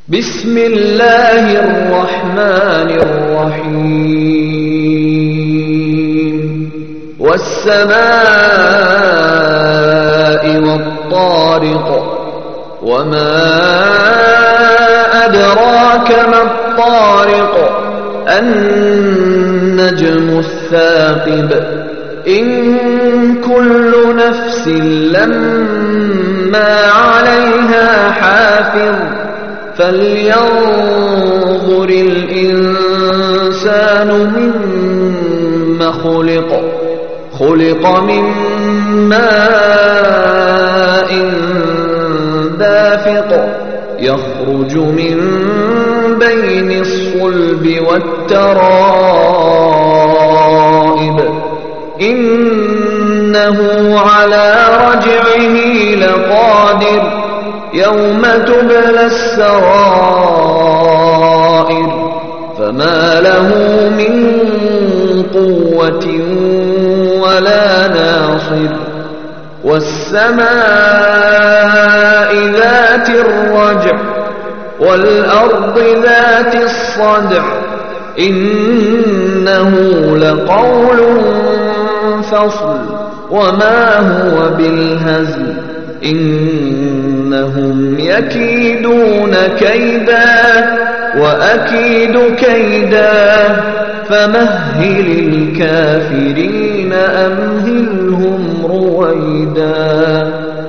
بسم الله الرحمن الرحيم والسماء والطارق وما أدراك ما الطارق النجم الثاقب إن كل نفس لما عليها حافظ فلينظر الإنسان مما خلق من ماء دافق يخرج من بين الصلب والترائب إنه على رجعه لقادر يوم تبلى السرائر فما له من قوة ولا ناصر والسماء ذات الرجع والأرض ذات الصدع إنه لقول فصل وما هو بالهزل إنهم يكيدون كيدا وأكيد كيدا فمهل الكافرين أمهلهم رويدا.